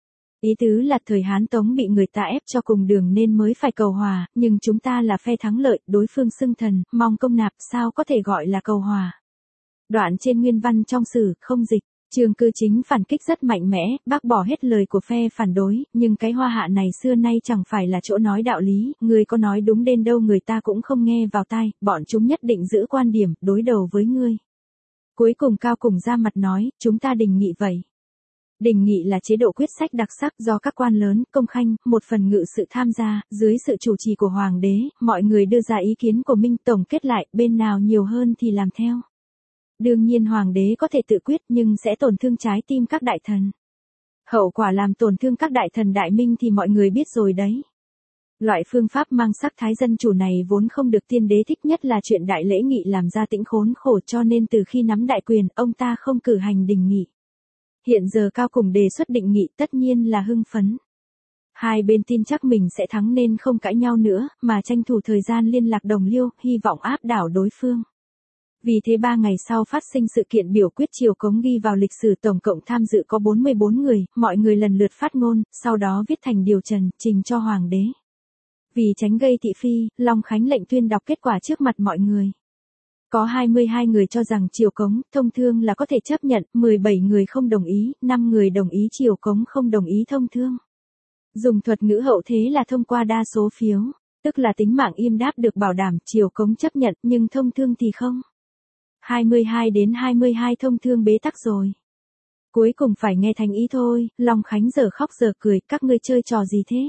Ý tứ là thời Hán Tống bị người ta ép cho cùng đường nên mới phải cầu hòa, nhưng chúng ta là phe thắng lợi, đối phương xưng thần, mong công nạp, sao có thể gọi là cầu hòa. Đoạn trên nguyên văn trong sử, không dịch. Trương Cư Chính phản kích rất mạnh mẽ, bác bỏ hết lời của phe phản đối, nhưng cái hoa hạ này xưa nay chẳng phải là chỗ nói đạo lý, người có nói đúng đến đâu người ta cũng không nghe vào tai, bọn chúng nhất định giữ quan điểm, đối đầu với ngươi. Cuối cùng Cao Cùng ra mặt nói, chúng ta đình nghị vậy. Đình nghị là chế độ quyết sách đặc sắc do các quan lớn, công khanh, một phần ngự sự tham gia, dưới sự chủ trì của hoàng đế, mọi người đưa ra ý kiến của mình tổng kết lại, bên nào nhiều hơn thì làm theo. Đương nhiên hoàng đế có thể tự quyết nhưng sẽ tổn thương trái tim các đại thần. Hậu quả làm tổn thương các đại thần đại minh thì mọi người biết rồi đấy. Loại phương pháp mang sắc thái dân chủ này vốn không được tiên đế thích, nhất là chuyện đại lễ nghị làm ra Tĩnh khốn khổ, cho nên từ khi nắm đại quyền, ông ta không cử hành đình nghị. Hiện giờ Cao Cùng đề xuất định nghị tất nhiên là hưng phấn. Hai bên tin chắc mình sẽ thắng nên không cãi nhau nữa, mà tranh thủ thời gian liên lạc đồng liêu, hy vọng áp đảo đối phương. Vì thế ba ngày sau phát sinh sự kiện biểu quyết triều cống ghi vào lịch sử, tổng cộng tham dự có bốn mươi bốn người, mọi người lần lượt phát ngôn, sau đó viết thành điều trần, trình cho hoàng đế. Vì tránh gây thị phi, Long Khánh lệnh tuyên đọc kết quả trước mặt mọi người. Có hai mươi hai người cho rằng triều cống, thông thương là có thể chấp nhận, mười bảy người không đồng ý, năm người đồng ý triều cống, không đồng ý thông thương. Dùng thuật ngữ hậu thế là thông qua đa số phiếu, tức là tính mạng Yêm Đáp được bảo đảm, triều cống chấp nhận, nhưng thông thương thì không. hai mươi hai đến hai mươi hai thông thương bế tắc rồi. Cuối cùng phải nghe thành ý thôi, Long Khánh giờ khóc giờ cười, các ngươi chơi trò gì thế?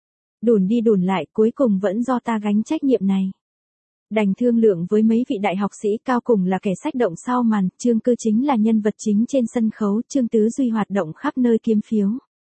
Đùn đi đùn lại, cuối cùng vẫn do ta gánh trách nhiệm này. Đành thương lượng với mấy vị đại học sĩ. Cao Cùng là kẻ sách động sau màn, Trương Cư chính là nhân vật chính trên sân khấu, Trương Tứ Duy hoạt động khắp nơi kiếm phiếu.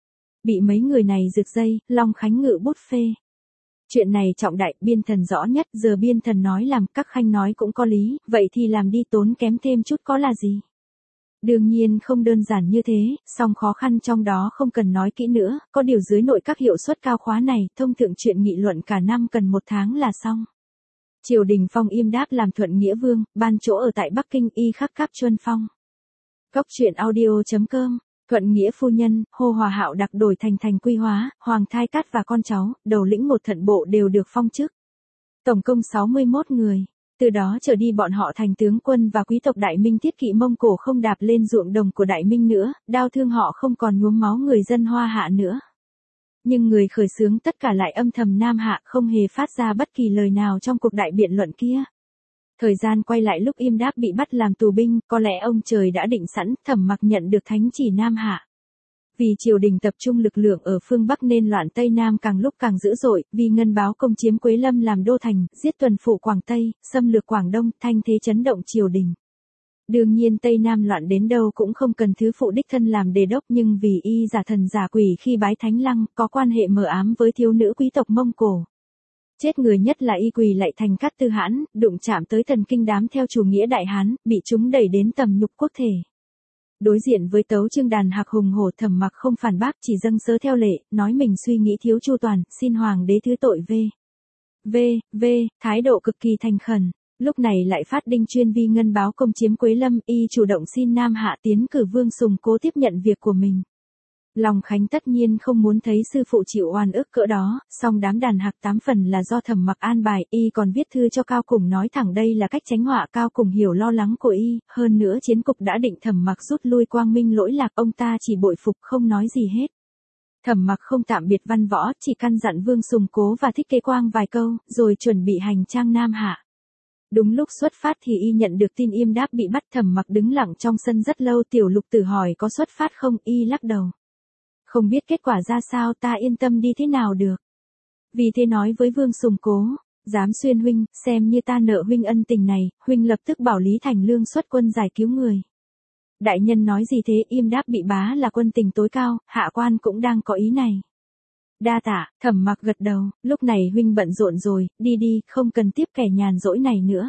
Bị mấy người này rực dây, Long Khánh ngự bút phê. Chuyện này trọng đại, biên thần rõ nhất, giờ biên thần nói làm, các khanh nói cũng có lý, vậy thì làm đi, tốn kém thêm chút có là gì. Đương nhiên không đơn giản như thế, song khó khăn trong đó không cần nói kỹ nữa, có điều dưới nội các hiệu suất cao khóa này, thông thường chuyện nghị luận cả năm cần một tháng là xong. Triều đình phong Yêm Đáp làm thuận nghĩa vương, ban chỗ ở tại Bắc Kinh, y khắc Cáp Chuân phong. Góc truyện audio chấm com, thuận nghĩa phu nhân, Hồ Hòa Hạo đặc đổi thành Thành Quy Hóa, Hoàng Thai Cát và con cháu, đầu lĩnh một thận bộ đều được phong chức. Tổng công sáu mươi mốt người. Từ đó trở đi bọn họ thành tướng quân và quý tộc Đại Minh, thiết kỵ Mông Cổ không đạp lên ruộng đồng của Đại Minh nữa, đau thương họ không còn nhuốm máu người dân Hoa Hạ nữa. Nhưng người khởi xướng tất cả lại âm thầm Nam Hạ, không hề phát ra bất kỳ lời nào trong cuộc đại biện luận kia. Thời gian quay lại lúc Yêm Đáp bị bắt làm tù binh, có lẽ ông trời đã định sẵn, Thẩm Mặc nhận được thánh chỉ Nam Hạ. Vì triều đình tập trung lực lượng ở phương Bắc nên loạn Tây Nam càng lúc càng dữ dội, vì Ngân Báo công chiếm Quế Lâm làm đô thành, giết tuần phụ Quảng Tây, xâm lược Quảng Đông, thanh thế chấn động triều đình. Đương nhiên Tây Nam loạn đến đâu cũng không cần thứ phụ đích thân làm đề đốc, nhưng vì y giả thần giả quỷ khi bái thánh lăng, có quan hệ mờ ám với thiếu nữ quý tộc Mông Cổ. Chết người nhất là y quỳ lạy thành Cát Tư Hãn, đụng chạm tới thần kinh đám theo chủ nghĩa Đại Hán, bị chúng đẩy đến tầm nhục quốc thể. Đối diện với tấu chương đàn hạc hùng hổ, Thẩm Mặc không phản bác, chỉ dâng sớ theo lệ, nói mình suy nghĩ thiếu chu toàn, xin hoàng đế thứ tội. v. v. v. Thái độ cực kỳ thành khẩn. Lúc này lại phát đinh chuyên vi Ngân Báo công chiếm Quế Lâm, y chủ động xin Nam Hạ tiến cử Vương Sùng Cố tiếp nhận việc của mình. Long Khánh tất nhiên không muốn thấy sư phụ chịu oan ức cỡ đó, song đám đàn hạc tám phần là do Thẩm Mặc an bài, y còn viết thư cho Cao Cùng nói thẳng đây là cách tránh họa. Cao Cùng hiểu lo lắng của y, hơn nữa chiến cục đã định, Thẩm Mặc rút lui quang minh lỗi lạc, ông ta chỉ bội phục không nói gì hết. Thẩm Mặc không tạm biệt văn võ, chỉ căn dặn Vương Sùng Cố và Thích Kế Quang vài câu, rồi chuẩn bị hành trang Nam Hạ. Đúng lúc xuất phát thì y nhận được tin Yêm Đáp bị bắt. Thẩm Mặc đứng lặng trong sân rất lâu, Tiểu Lục Tử hỏi có xuất phát không, y lắc đầu. Không biết kết quả ra sao, ta yên tâm đi thế nào được. Vì thế nói với Vương Sùng Cố, Dám Xuyên huynh, xem như ta nợ huynh ân tình này, huynh lập tức bảo Lý Thành Lương xuất quân giải cứu người. Đại nhân nói gì thế? Yêm Đáp bị bá là quân tình tối cao, hạ quan cũng đang có ý này. Đa tạ. Thẩm Mặc gật đầu, lúc này huynh bận rộn rồi, đi đi, không cần tiếp kẻ nhàn rỗi này nữa.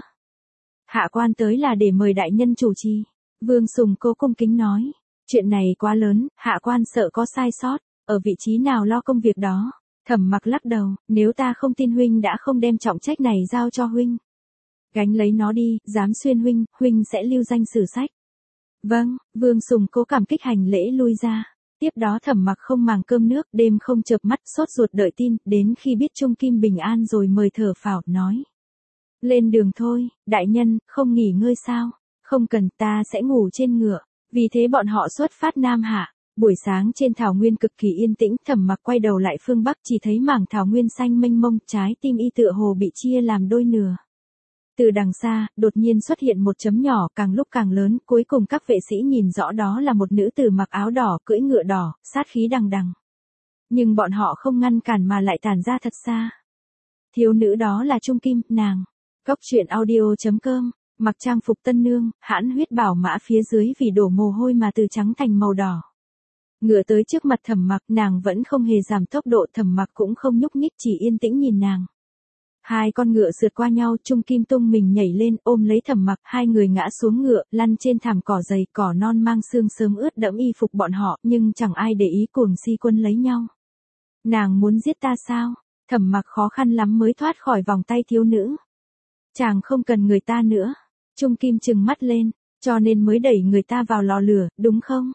Hạ quan tới là để mời đại nhân chủ trì. Vương Sùng Cố cung kính nói, chuyện này quá lớn, hạ quan sợ có sai sót, ở vị trí nào lo công việc đó. Thẩm Mặc lắc đầu, nếu ta không tin huynh đã không đem trọng trách này giao cho huynh. Gánh lấy nó đi, Dám Xuyên huynh, huynh sẽ lưu danh sử sách. Vâng. Vương Sùng Cố cảm kích hành lễ lui ra. Tiếp đó Thẩm Mặc không màng cơm nước, đêm không chợp mắt, sốt ruột đợi tin, đến khi biết Trung Kim bình an rồi mời thở phào, nói. Lên đường thôi, đại nhân, không nghỉ ngơi sao? Không cần, ta sẽ ngủ trên ngựa. Vì thế bọn họ xuất phát Nam Hạ. Buổi sáng trên thảo nguyên cực kỳ yên tĩnh, Thẩm Mặc quay đầu lại phương Bắc, chỉ thấy mảng thảo nguyên xanh mênh mông, trái tim y tựa hồ bị chia làm đôi nửa. Từ đằng xa, đột nhiên xuất hiện một chấm nhỏ càng lúc càng lớn, cuối cùng các vệ sĩ nhìn rõ đó là một nữ tử mặc áo đỏ cưỡi ngựa đỏ, sát khí đằng đằng. Nhưng bọn họ không ngăn cản mà lại tản ra thật xa. Thiếu nữ đó là Trung Kim, nàng. Góc truyện audio.com, mặc trang phục tân nương, hãn huyết bảo mã phía dưới vì đổ mồ hôi mà từ trắng thành màu đỏ. Ngựa tới trước mặt Thẩm Mặc, nàng vẫn không hề giảm tốc độ, Thẩm Mặc cũng không nhúc nhích, chỉ yên tĩnh nhìn nàng. Hai con ngựa sượt qua nhau, Trung Kim tung mình nhảy lên, ôm lấy Thẩm Mặc, hai người ngã xuống ngựa, lăn trên thảm cỏ dày, cỏ non mang sương sớm ướt đẫm y phục bọn họ, nhưng chẳng ai để ý cuồng si quân lấy nhau. Nàng muốn giết ta sao? Thẩm Mặc khó khăn lắm mới thoát khỏi vòng tay thiếu nữ. Chàng không cần người ta nữa. Trung Kim trừng mắt lên, cho nên mới đẩy người ta vào lò lửa, đúng không?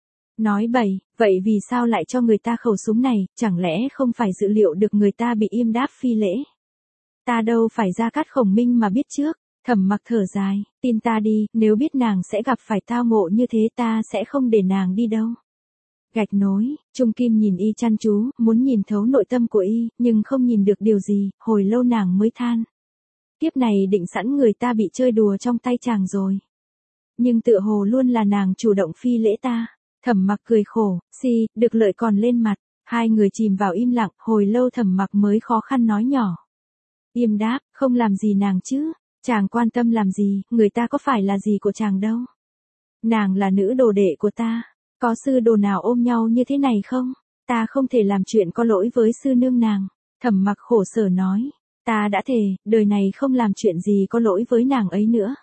Nói bậy, vậy vì sao lại cho người ta khẩu súng này, chẳng lẽ không phải dự liệu được người ta bị Yêm Đáp phi lễ? Ta đâu phải Gia Cát Khổng Minh mà biết trước. Thẩm Mặc thở dài, tin ta đi, nếu biết nàng sẽ gặp phải tao ngộ như thế ta sẽ không để nàng đi đâu. Gạch nối, Trung Kim nhìn y chăm chú, muốn nhìn thấu nội tâm của y, nhưng không nhìn được điều gì, hồi lâu nàng mới than. Kiếp này định sẵn người ta bị chơi đùa trong tay chàng rồi. Nhưng tựa hồ luôn là nàng chủ động phi lễ ta. Thẩm Mặc cười khổ, si, được lợi còn lên mặt. Hai người chìm vào im lặng, hồi lâu Thẩm Mặc mới khó khăn nói nhỏ. Yêm Đáp, không làm gì nàng chứ, chàng quan tâm làm gì, người ta có phải là gì của chàng đâu. Nàng là nữ đồ đệ của ta, có sư đồ nào ôm nhau như thế này không? Ta không thể làm chuyện có lỗi với sư nương nàng. Thẩm Mặc khổ sở nói, ta đã thề, đời này không làm chuyện gì có lỗi với nàng ấy nữa.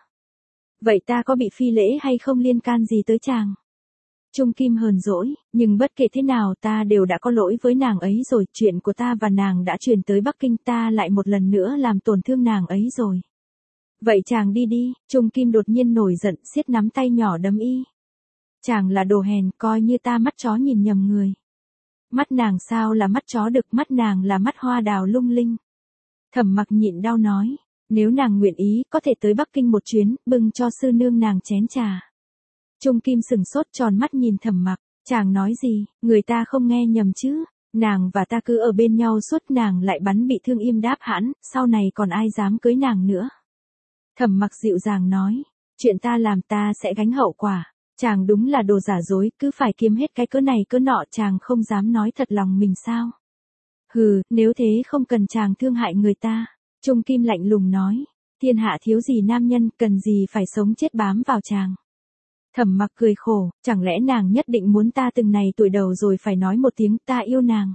Vậy ta có bị phi lễ hay không liên can gì tới chàng? Trung Kim hờn dỗi, nhưng bất kể thế nào ta đều đã có lỗi với nàng ấy rồi, chuyện của ta và nàng đã truyền tới Bắc Kinh, ta lại một lần nữa làm tổn thương nàng ấy rồi. Vậy chàng đi đi, Trung Kim đột nhiên nổi giận, siết nắm tay nhỏ đấm y. Chàng là đồ hèn, coi như ta mắt chó nhìn nhầm người. Mắt nàng sao là mắt chó được, mắt nàng là mắt hoa đào lung linh. Thẩm Mặc nhịn đau nói, nếu nàng nguyện ý, có thể tới Bắc Kinh một chuyến, bưng cho sư nương nàng chén trà. Trung Kim sừng sốt tròn mắt nhìn Thẩm Mặc, chàng nói gì, người ta không nghe nhầm chứ, nàng và ta cứ ở bên nhau suốt, nàng lại bắn bị thương Yêm Đáp hãn, sau này còn ai dám cưới nàng nữa. Thẩm Mặc dịu dàng nói, chuyện ta làm ta sẽ gánh hậu quả, chàng đúng là đồ giả dối, cứ phải kiếm hết cái cớ này cớ nọ, chàng không dám nói thật lòng mình sao. Hừ, nếu thế không cần chàng thương hại người ta. Trung Kim lạnh lùng nói, thiên hạ thiếu gì nam nhân, cần gì phải sống chết bám vào chàng. Thẩm Mặc cười khổ, chẳng lẽ nàng nhất định muốn ta từng này tuổi đầu rồi phải nói một tiếng ta yêu nàng.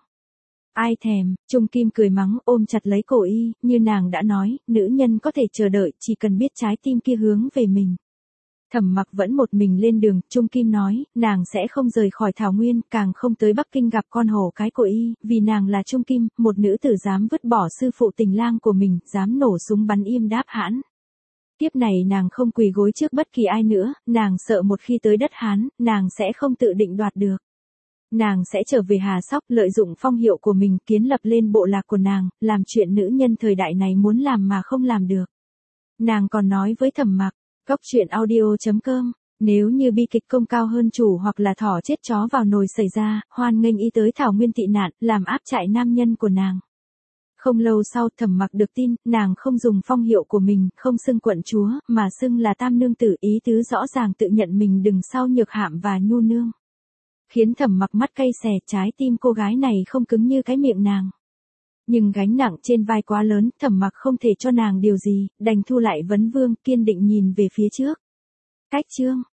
Ai thèm, Trung Kim cười mắng, ôm chặt lấy cổ y, như nàng đã nói, nữ nhân có thể chờ đợi, chỉ cần biết trái tim kia hướng về mình. Thẩm Mặc vẫn một mình lên đường, Trung Kim nói, nàng sẽ không rời khỏi Thảo Nguyên, càng không tới Bắc Kinh gặp con hổ cái của y, vì nàng là Trung Kim, một nữ tử dám vứt bỏ sư phụ tình lang của mình, dám nổ súng bắn Yêm Đáp hãn. Tiếp này nàng không quỳ gối trước bất kỳ ai nữa, nàng sợ một khi tới đất Hán, nàng sẽ không tự định đoạt được. Nàng sẽ trở về Hà Sóc, lợi dụng phong hiệu của mình, kiến lập lên bộ lạc của nàng, làm chuyện nữ nhân thời đại này muốn làm mà không làm được. Nàng còn nói với Thẩm Mặc, góc truyện audio.com, nếu như bi kịch công cao hơn chủ hoặc là thỏ chết chó vào nồi xảy ra, hoan nghênh y tới Thảo Nguyên tị nạn, làm áp trại nam nhân của nàng. Không lâu sau, Thẩm Mặc được tin, nàng không dùng phong hiệu của mình, không xưng quận chúa, mà xưng là tam nương tử, ý tứ rõ ràng tự nhận mình đừng sau nhược hạm và nhu nương. Khiến Thẩm Mặc mắt cay xè, trái tim cô gái này không cứng như cái miệng nàng. Nhưng gánh nặng trên vai quá lớn, Thẩm Mặc không thể cho nàng điều gì, đành thu lại vấn vương, kiên định nhìn về phía trước. Cách chương